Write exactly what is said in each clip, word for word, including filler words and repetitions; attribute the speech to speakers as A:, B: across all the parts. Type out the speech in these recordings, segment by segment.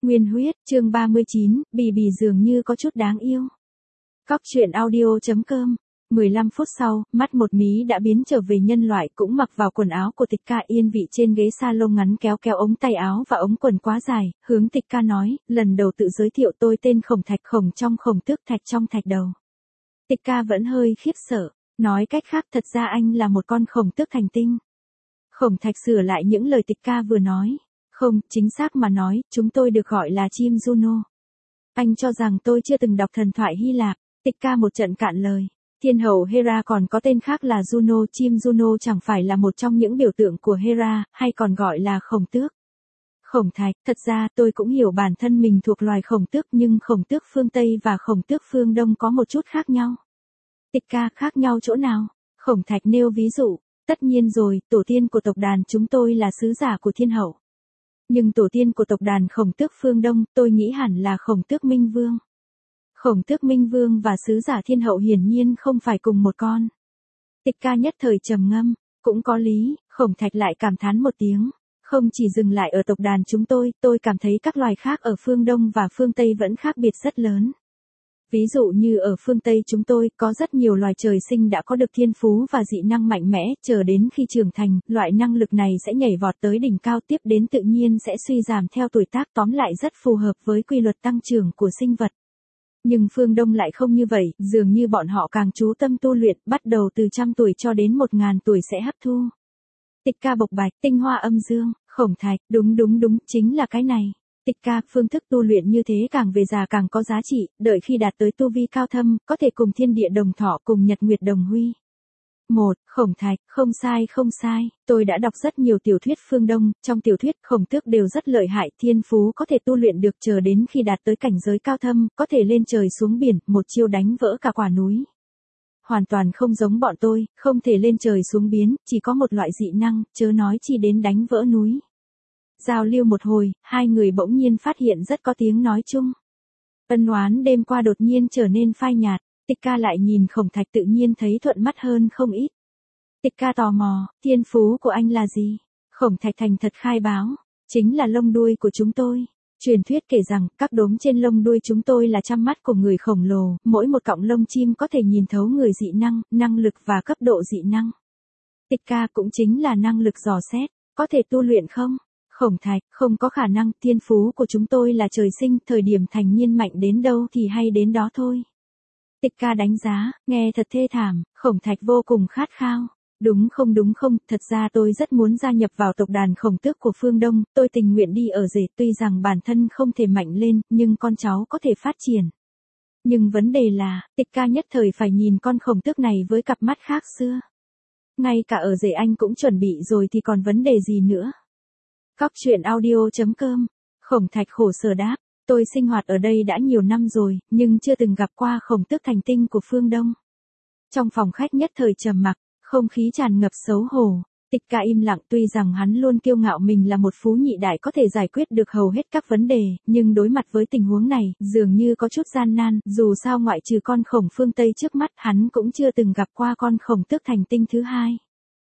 A: Nguyên huyết, chương ba mươi chín, Bì Bì dường như có chút đáng yêu. Cóc truyện audio.com. mười lăm phút sau, mắt một mí đã biến trở về nhân loại, cũng mặc vào quần áo của Tịch Ca, yên vị trên ghế salon ngắn kéo kéo ống tay áo và ống quần quá dài, hướng Tịch Ca nói, lần đầu tự giới thiệu tôi tên Khổng Thạch, Khổng trong Khổng tước, Thạch trong Thạch đầu. Tịch Ca vẫn hơi khiếp sợ, nói cách khác thật ra anh là một con khổng tước thành tinh. Khổng Thạch sửa lại những lời Tịch Ca vừa nói. Không, chính xác mà nói, chúng tôi được gọi là chim Juno. Anh cho rằng tôi chưa từng đọc thần thoại Hy Lạp. Tịch Ca một trận cạn lời. Thiên hậu Hera còn có tên khác là Juno, chim Juno chẳng phải là một trong những biểu tượng của Hera, hay còn gọi là khổng tước. Khổng Thạch, thật ra tôi cũng hiểu bản thân mình thuộc loài khổng tước, nhưng khổng tước phương Tây và khổng tước phương Đông có một chút khác nhau. Tịch Ca, khác nhau chỗ nào? Khổng Thạch nêu ví dụ. Tất nhiên rồi, tổ tiên của tộc đàn chúng tôi là sứ giả của thiên hậu. Nhưng tổ tiên của tộc đàn khổng tước phương Đông, tôi nghĩ hẳn là khổng tước Minh Vương. Khổng tước Minh Vương và sứ giả thiên hậu hiển nhiên không phải cùng một con. Tịch Ca nhất thời trầm ngâm, cũng có lý. Khổng Thạch lại cảm thán một tiếng. Không chỉ dừng lại ở tộc đàn chúng tôi, tôi cảm thấy các loài khác ở phương Đông và phương Tây vẫn khác biệt rất lớn. Ví dụ như ở phương Tây chúng tôi, có rất nhiều loài trời sinh đã có được thiên phú và dị năng mạnh mẽ, chờ đến khi trưởng thành, loại năng lực này sẽ nhảy vọt tới đỉnh cao, tiếp đến tự nhiên sẽ suy giảm theo tuổi tác, tóm lại rất phù hợp với quy luật tăng trưởng của sinh vật. Nhưng phương Đông lại không như vậy, dường như bọn họ càng chú tâm tu luyện, bắt đầu từ trăm tuổi cho đến một ngàn tuổi sẽ hấp thu. Tịch Ca bộc bạch, tinh hoa âm dương. Khổng Thạch, đúng đúng đúng, chính là cái này. Tịch Ca, phương thức tu luyện như thế càng về già càng có giá trị, đợi khi đạt tới tu vi cao thâm, có thể cùng thiên địa đồng thọ, cùng nhật nguyệt đồng huy. Một, Khổng Thạch, không sai không sai, tôi đã đọc rất nhiều tiểu thuyết phương Đông, trong tiểu thuyết khổng tước đều rất lợi hại, thiên phú có thể tu luyện được, chờ đến khi đạt tới cảnh giới cao thâm, có thể lên trời xuống biển, một chiêu đánh vỡ cả quả núi. Hoàn toàn không giống bọn tôi, không thể lên trời xuống biến, chỉ có một loại dị năng, chớ nói chi đến đánh vỡ núi. Giao lưu một hồi, hai người bỗng nhiên phát hiện rất có tiếng nói chung. Ân oán đêm qua đột nhiên trở nên phai nhạt, Tịch Ca lại nhìn Khổng Thạch tự nhiên thấy thuận mắt hơn không ít. Tịch Ca tò mò, thiên phú của anh là gì? Khổng Thạch thành thật khai báo, chính là lông đuôi của chúng tôi. Truyền thuyết kể rằng, các đốm trên lông đuôi chúng tôi là trăm mắt của người khổng lồ, mỗi một cọng lông chim có thể nhìn thấu người dị năng, năng lực và cấp độ dị năng. Tịch Ca cũng chính là năng lực dò xét, có thể tu luyện không? Khổng Thạch, không có khả năng, thiên phú của chúng tôi là trời sinh, thời điểm thành niên mạnh đến đâu thì hay đến đó thôi. Tịch Ca đánh giá, nghe thật thê thảm. Khổng Thạch vô cùng khát khao. Đúng không đúng không, thật ra tôi rất muốn gia nhập vào tộc đàn khổng tước của phương Đông, tôi tình nguyện đi ở rể, tuy rằng bản thân không thể mạnh lên, nhưng con cháu có thể phát triển. Nhưng vấn đề là, Tịch Ca nhất thời phải nhìn con khổng tước này với cặp mắt khác xưa. Ngay cả ở rể anh cũng chuẩn bị rồi thì còn vấn đề gì nữa. Cóc truyện audio.com. Khổng Thạch khổ sở đáp, tôi sinh hoạt ở đây đã nhiều năm rồi, nhưng chưa từng gặp qua khổng tước thành tinh của phương Đông. Trong phòng khách nhất thời trầm mặc, không khí tràn ngập xấu hổ. Tịch Ca im lặng, tuy rằng hắn luôn kiêu ngạo mình là một phú nhị đại có thể giải quyết được hầu hết các vấn đề, nhưng đối mặt với tình huống này, dường như có chút gian nan, dù sao ngoại trừ con khổng phương Tây trước mắt, hắn cũng chưa từng gặp qua con khổng tước thành tinh thứ hai.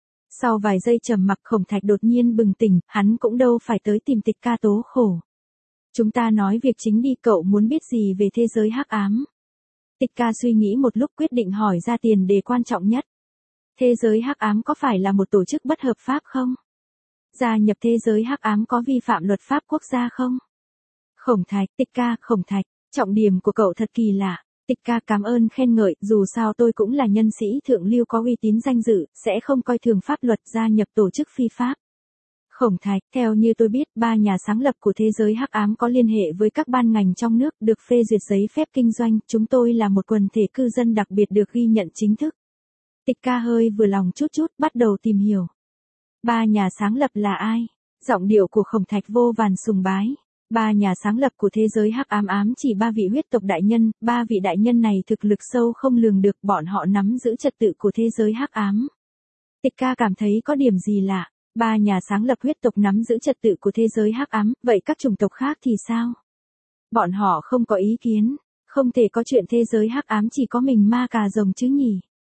A: Sau vài giây trầm mặc, Khổng Thạch đột nhiên bừng tỉnh, hắn cũng đâu phải tới tìm Tịch Ca tố khổ. Chúng ta nói việc chính đi, cậu muốn biết gì về thế giới hắc ám? Tịch Ca suy nghĩ một lúc quyết định hỏi ra tiền đề quan trọng nhất. Thế giới hắc ám có phải là một tổ chức bất hợp pháp không? Gia nhập thế giới hắc ám có vi phạm luật pháp quốc gia không? Khổng Thạch, Tịch Ca, Khổng Thạch, trọng điểm của cậu thật kỳ lạ. Tịch Ca cảm ơn khen ngợi, dù sao tôi cũng là nhân sĩ thượng lưu có uy tín danh dự, sẽ không coi thường pháp luật, gia nhập tổ chức phi pháp. Khổng Thạch, theo như tôi biết, ba nhà sáng lập của thế giới hắc ám có liên hệ với các ban ngành trong nước, được phê duyệt giấy phép kinh doanh, chúng tôi là một quần thể cư dân đặc biệt được ghi nhận chính thức. Tịch Ca hơi vừa lòng chút chút, bắt đầu tìm hiểu. Ba nhà sáng lập là ai? Giọng điệu của Khổng Thạch vô vàn sùng bái. Ba nhà sáng lập của thế giới hắc ám ám chỉ ba vị huyết tộc đại nhân, ba vị đại nhân này thực lực sâu không lường được, bọn họ nắm giữ trật tự của thế giới hắc ám. Tịch Ca cảm thấy có điểm gì lạ, ba nhà sáng lập huyết tộc nắm giữ trật tự của thế giới hắc ám, vậy các chủng tộc khác thì sao? Bọn họ không có ý kiến, không thể có chuyện thế giới hắc ám chỉ có mình ma cà rồng chứ nhỉ?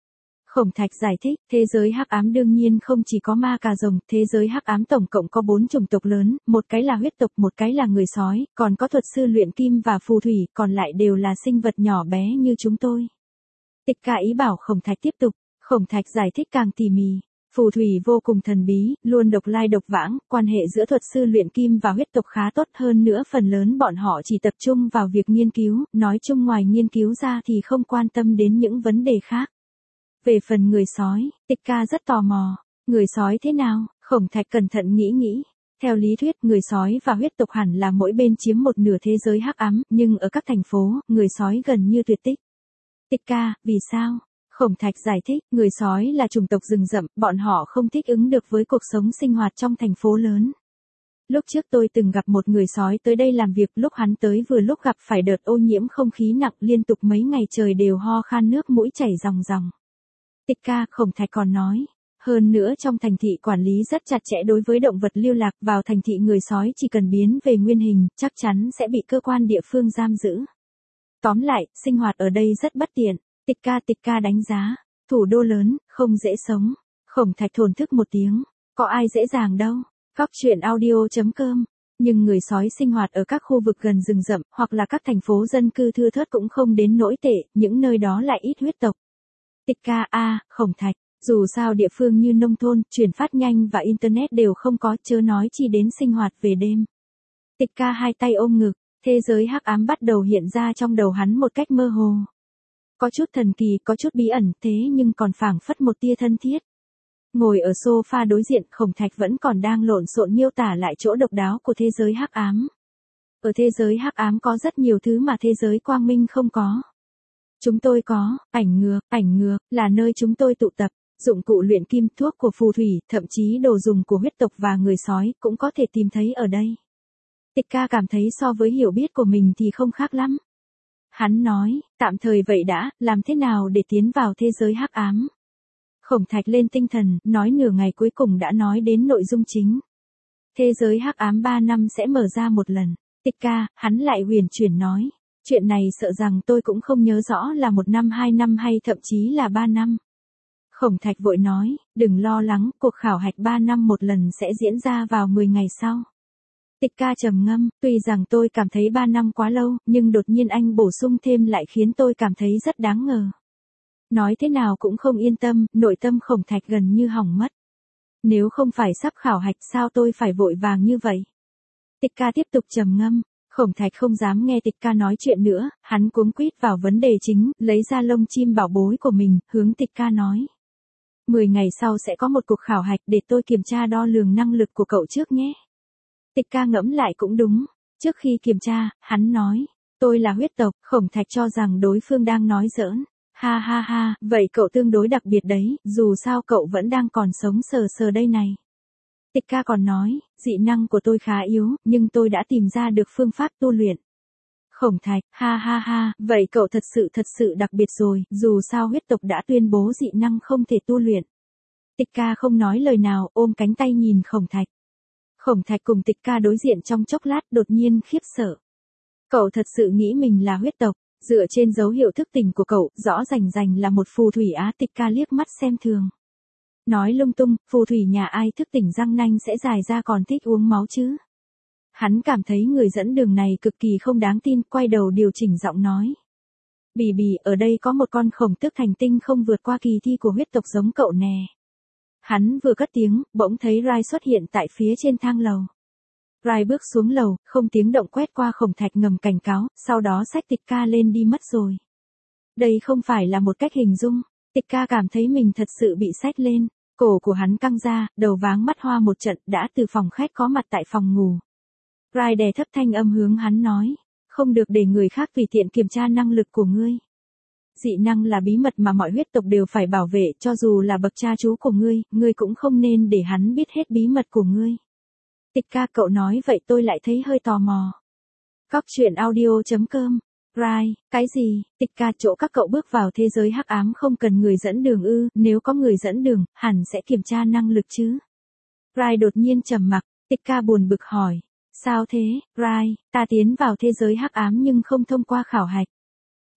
A: Khổng Thạch giải thích, thế giới hắc ám đương nhiên không chỉ có ma cà rồng, thế giới hắc ám tổng cộng có bốn chủng tộc lớn, một cái là huyết tộc, một cái là người sói, còn có thuật sư luyện kim và phù thủy, còn lại đều là sinh vật nhỏ bé như chúng tôi. Tịch Ca ý bảo Khổng Thạch tiếp tục, Khổng Thạch giải thích càng tỉ mỉ. Phù thủy vô cùng thần bí, luôn độc lai độc vãng, quan hệ giữa thuật sư luyện kim và huyết tộc khá tốt hơn nữa, phần lớn bọn họ chỉ tập trung vào việc nghiên cứu, nói chung ngoài nghiên cứu ra thì không quan tâm đến những vấn đề khác. Về phần người sói, Tịch Ca rất tò mò, người sói thế nào? Khổng Thạch cẩn thận nghĩ nghĩ. Theo lý thuyết, người sói và huyết tộc hẳn là mỗi bên chiếm một nửa thế giới hắc ám, nhưng ở các thành phố, người sói gần như tuyệt tích. Tịch Ca, vì sao? Khổng Thạch giải thích, người sói là chủng tộc rừng rậm, bọn họ không thích ứng được với cuộc sống sinh hoạt trong thành phố lớn. Lúc trước tôi từng gặp một người sói tới đây làm việc, lúc hắn tới vừa lúc gặp phải đợt ô nhiễm không khí nặng, liên tục mấy ngày trời đều ho khan, nước mũi chảy ròng ròng. Tịch Ca, Khổng Thạch còn nói, hơn nữa trong thành thị quản lý rất chặt chẽ đối với động vật lưu lạc, vào thành thị người sói chỉ cần biến về nguyên hình, chắc chắn sẽ bị cơ quan địa phương giam giữ. Tóm lại, sinh hoạt ở đây rất bất tiện. Tịch Ca Tịch Ca đánh giá, thủ đô lớn, không dễ sống. Khổng Thạch thổn thức một tiếng, có ai dễ dàng đâu. Cóc truyện audio chấm com. Nhưng người sói sinh hoạt ở các khu vực gần rừng rậm, hoặc là các thành phố dân cư thưa thớt cũng không đến nỗi tệ, những nơi đó lại ít huyết tộc. Tịch Ca a, à, Khổng Thạch, dù sao địa phương như nông thôn, truyền phát nhanh và internet đều không có, chớ nói chi đến sinh hoạt về đêm. Tịch Ca hai tay ôm ngực, thế giới hắc ám bắt đầu hiện ra trong đầu hắn một cách mơ hồ. Có chút thần kỳ, có chút bí ẩn, thế nhưng còn phảng phất một tia thân thiết. Ngồi ở sofa đối diện, Khổng Thạch vẫn còn đang lộn xộn miêu tả lại chỗ độc đáo của thế giới hắc ám. Ở thế giới hắc ám có rất nhiều thứ mà thế giới quang minh không có. Chúng tôi có, ảnh ngược, ảnh ngược, là nơi chúng tôi tụ tập, dụng cụ luyện kim, thuốc của phù thủy, thậm chí đồ dùng của huyết tộc và người sói, cũng có thể tìm thấy ở đây. Tịch Ca cảm thấy so với hiểu biết của mình thì không khác lắm. Hắn nói, tạm thời vậy đã, làm thế nào để tiến vào thế giới hắc ám? Khổng Thạch lên tinh thần, nói nửa ngày cuối cùng đã nói đến nội dung chính. Thế giới hắc ám ba năm sẽ mở ra một lần. Tịch Ca, hắn lại huyền chuyển nói. Chuyện này sợ rằng tôi cũng không nhớ rõ là một năm hai năm hay thậm chí là ba năm. Khổng Thạch vội nói, đừng lo lắng, cuộc khảo hạch ba năm một lần sẽ diễn ra vào mười ngày sau. Tịch Ca trầm ngâm, tuy rằng tôi cảm thấy ba năm quá lâu, nhưng đột nhiên anh bổ sung thêm lại khiến tôi cảm thấy rất đáng ngờ. Nói thế nào cũng không yên tâm, nội tâm Khổng Thạch gần như hỏng mất. Nếu không phải sắp khảo hạch sao tôi phải vội vàng như vậy? Tịch Ca tiếp tục trầm ngâm, Khổng Thạch không dám nghe Tịch Ca nói chuyện nữa, hắn cuống quýt vào vấn đề chính, lấy ra lông chim bảo bối của mình, hướng Tịch Ca nói. Mười ngày sau sẽ có một cuộc khảo hạch để tôi kiểm tra đo lường năng lực của cậu trước nhé. Tịch Ca ngẫm lại cũng đúng. Trước khi kiểm tra, hắn nói, tôi là huyết tộc. Khổng Thạch cho rằng đối phương đang nói giỡn. Ha ha ha, vậy cậu tương đối đặc biệt đấy, dù sao cậu vẫn đang còn sống sờ sờ đây này. Tịch Ca còn nói, dị năng của tôi khá yếu, nhưng tôi đã tìm ra được phương pháp tu luyện. Khổng Thạch, ha ha ha, vậy cậu thật sự thật sự đặc biệt rồi, dù sao huyết tộc đã tuyên bố dị năng không thể tu luyện. Tịch Ca không nói lời nào, ôm cánh tay nhìn Khổng Thạch. Khổng Thạch cùng Tịch Ca đối diện trong chốc lát, đột nhiên khiếp sợ. Cậu thật sự nghĩ mình là huyết tộc, dựa trên dấu hiệu thức tỉnh của cậu, rõ rành rành là một phù thủy á. Tịch Ca liếc mắt xem thường. Nói lung tung, phù thủy nhà ai thức tỉnh răng nanh sẽ dài ra còn thích uống máu chứ. Hắn cảm thấy người dẫn đường này cực kỳ không đáng tin, quay đầu điều chỉnh giọng nói. Bì bì, ở đây có một con khổng tước thành tinh không vượt qua kỳ thi của huyết tộc giống cậu nè. Hắn vừa cất tiếng, bỗng thấy Rai xuất hiện tại phía trên thang lầu. Rai bước xuống lầu, không tiếng động quét qua Khổng Thạch ngầm cảnh cáo, sau đó xách Tịch Ca lên đi mất rồi. Đây không phải là một cách hình dung. Tịch Ca cảm thấy mình thật sự bị xách lên, cổ của hắn căng ra, đầu váng mắt hoa một trận, đã từ phòng khách có mặt tại phòng ngủ. Rai đè thấp thanh âm hướng hắn nói, không được để người khác tùy tiện kiểm tra năng lực của ngươi. Dị năng là bí mật mà mọi huyết tộc đều phải bảo vệ, cho dù là bậc cha chú của ngươi, ngươi cũng không nên để hắn biết hết bí mật của ngươi. Tịch Ca, cậu nói vậy tôi lại thấy hơi tò mò. Cóc truyện audio chấm com. Rai, cái gì? Tịch Ca, chỗ các cậu bước vào thế giới hắc ám không cần người dẫn đường ư? Nếu có người dẫn đường, hẳn sẽ kiểm tra năng lực chứ. Rai đột nhiên trầm mặc. Tịch Ca buồn bực hỏi, sao thế? Rai, ta tiến vào thế giới hắc ám nhưng không thông qua khảo hạch.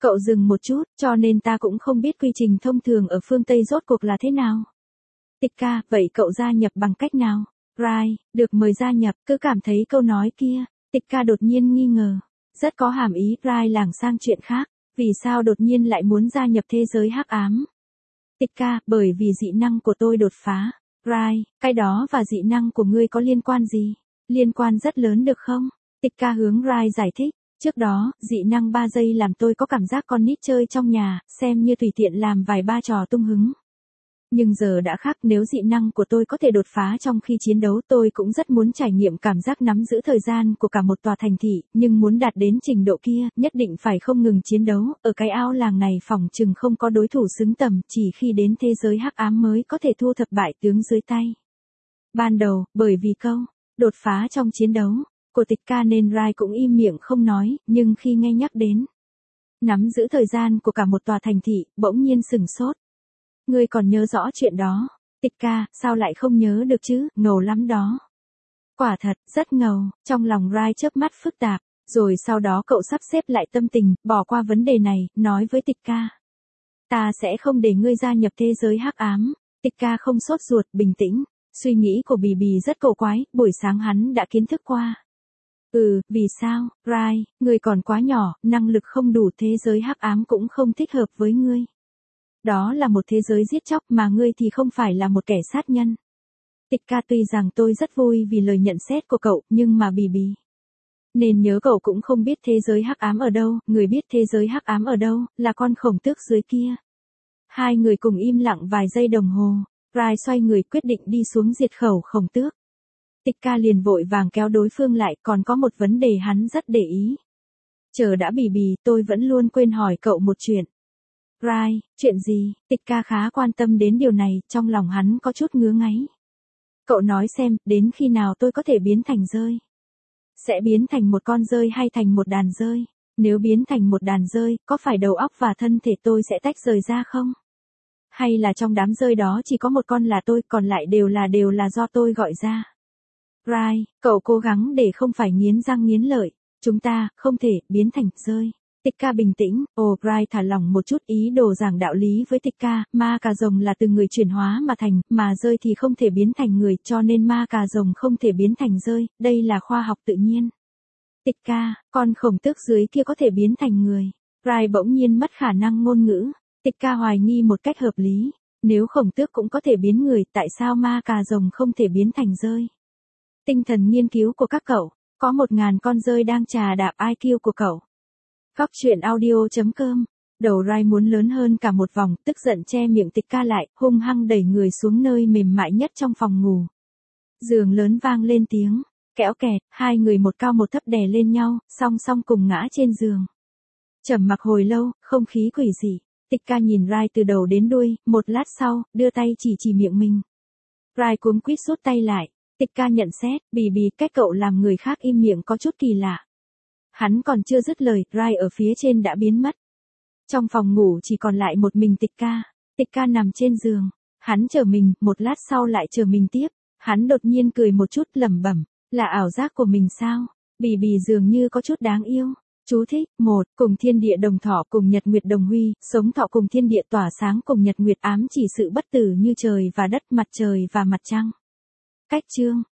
A: Cậu dừng một chút, cho nên ta cũng không biết quy trình thông thường ở phương Tây rốt cuộc là thế nào. Tịch ca, vậy cậu gia nhập bằng cách nào? Rai, được mời gia nhập, cứ cảm thấy câu nói kia. Tịch ca đột nhiên nghi ngờ. Rất có hàm ý, Rai lảng sang chuyện khác. Vì sao đột nhiên lại muốn gia nhập thế giới hắc ám? Tịch ca, bởi vì dị năng của tôi đột phá. Rai, cái đó và dị năng của ngươi có liên quan gì? Liên quan rất lớn được không? Tịch ca hướng Rai giải thích. Trước đó, dị năng ba giây làm tôi có cảm giác con nít chơi trong nhà, xem như tùy tiện làm vài ba trò tung hứng. Nhưng giờ đã khác, nếu dị năng của tôi có thể đột phá trong khi chiến đấu, tôi cũng rất muốn trải nghiệm cảm giác nắm giữ thời gian của cả một tòa thành thị, nhưng muốn đạt đến trình độ kia, nhất định phải không ngừng chiến đấu, ở cái ao làng này phỏng chừng không có đối thủ xứng tầm, chỉ khi đến thế giới hắc ám mới có thể thu thập bại tướng dưới tay. Ban đầu, bởi vì câu, đột phá trong chiến đấu, của Tịch ca nên Rai cũng im miệng không nói, nhưng khi nghe nhắc đến, nắm giữ thời gian của cả một tòa thành thị, bỗng nhiên sừng sốt. Ngươi còn nhớ rõ chuyện đó? Tịch ca, sao lại không nhớ được chứ, ngầu lắm đó. Quả thật, rất ngầu, trong lòng Rai chớp mắt phức tạp, rồi sau đó cậu sắp xếp lại tâm tình, bỏ qua vấn đề này, nói với Tịch ca. Ta sẽ không để ngươi gia nhập thế giới hắc ám. Tịch ca không sốt ruột, bình tĩnh, suy nghĩ của Bì Bì rất cổ quái, buổi sáng hắn đã kiến thức qua. Ừ, vì sao, Rai, ngươi còn quá nhỏ, năng lực không đủ, thế giới hắc ám cũng không thích hợp với ngươi. Đó là một thế giới giết chóc mà ngươi thì không phải là một kẻ sát nhân. Tịch ca, tuy rằng tôi rất vui vì lời nhận xét của cậu, nhưng mà Bì Bì nên nhớ cậu cũng không biết thế giới hắc ám ở đâu, người biết thế giới hắc ám ở đâu, là con khổng tước dưới kia. Hai người cùng im lặng vài giây đồng hồ, Rai xoay người quyết định đi xuống diệt khẩu khổng tước. Tịch ca liền vội vàng kéo đối phương lại, còn có một vấn đề hắn rất để ý. Chờ đã Bì Bì, tôi vẫn luôn quên hỏi cậu một chuyện. Rai, chuyện gì? Tịch ca khá quan tâm đến điều này, trong lòng hắn có chút ngứa ngáy. Cậu nói xem, đến khi nào tôi có thể biến thành dơi? Sẽ biến thành một con dơi hay thành một đàn dơi? Nếu biến thành một đàn dơi, có phải đầu óc và thân thể tôi sẽ tách rời ra không? Hay là trong đám dơi đó chỉ có một con là tôi, còn lại đều là đều là do tôi gọi ra? Rai, cậu cố gắng để không phải nghiến răng nghiến lợi. Chúng ta, không thể, biến thành dơi. Tịch ca bình tĩnh, ồ, Rai thả lỏng một chút, ý đồ giảng đạo lý với Tịch ca, ma cà rồng là từ người chuyển hóa mà thành, mà rơi thì không thể biến thành người, cho nên ma cà rồng không thể biến thành rơi, đây là khoa học tự nhiên. Tịch ca, con khổng tước dưới kia có thể biến thành người. Rai bỗng nhiên mất khả năng ngôn ngữ. Tịch ca hoài nghi một cách hợp lý, nếu khổng tước cũng có thể biến người, tại sao ma cà rồng không thể biến thành rơi? Tinh thần nghiên cứu của các cậu, có một ngàn con rơi đang trà đạp i kiu của cậu. Góc truyện audio chấm com. Đầu Rai muốn lớn hơn cả một vòng, tức giận che miệng Tịch ca lại, hung hăng đẩy người xuống nơi mềm mại nhất trong phòng ngủ. Giường lớn vang lên tiếng kéo kẹt, hai người một cao một thấp đè lên nhau, song song cùng ngã trên giường. Trầm mặc hồi lâu, không khí quỷ dị. Tịch ca nhìn Rai từ đầu đến đuôi, một lát sau, đưa tay chỉ chỉ miệng mình. Rai cuống quýt rút tay lại. Tịch ca nhận xét, Bì Bì, cách cậu làm người khác im miệng có chút kỳ lạ. Hắn còn chưa dứt lời, Rai ở phía trên đã biến mất. Trong phòng ngủ chỉ còn lại một mình Tịch ca. Tịch ca nằm trên giường. Hắn chờ mình, một lát sau lại chờ mình tiếp. Hắn đột nhiên cười một chút, lẩm bẩm, là ảo giác của mình sao? Bì Bì dường như có chút đáng yêu. Chú thích, một, cùng thiên địa đồng thọ cùng nhật nguyệt đồng huy, sống thọ cùng thiên địa tỏa sáng cùng nhật nguyệt ám chỉ sự bất tử như trời và đất, mặt trời và mặt trăng. Cách chương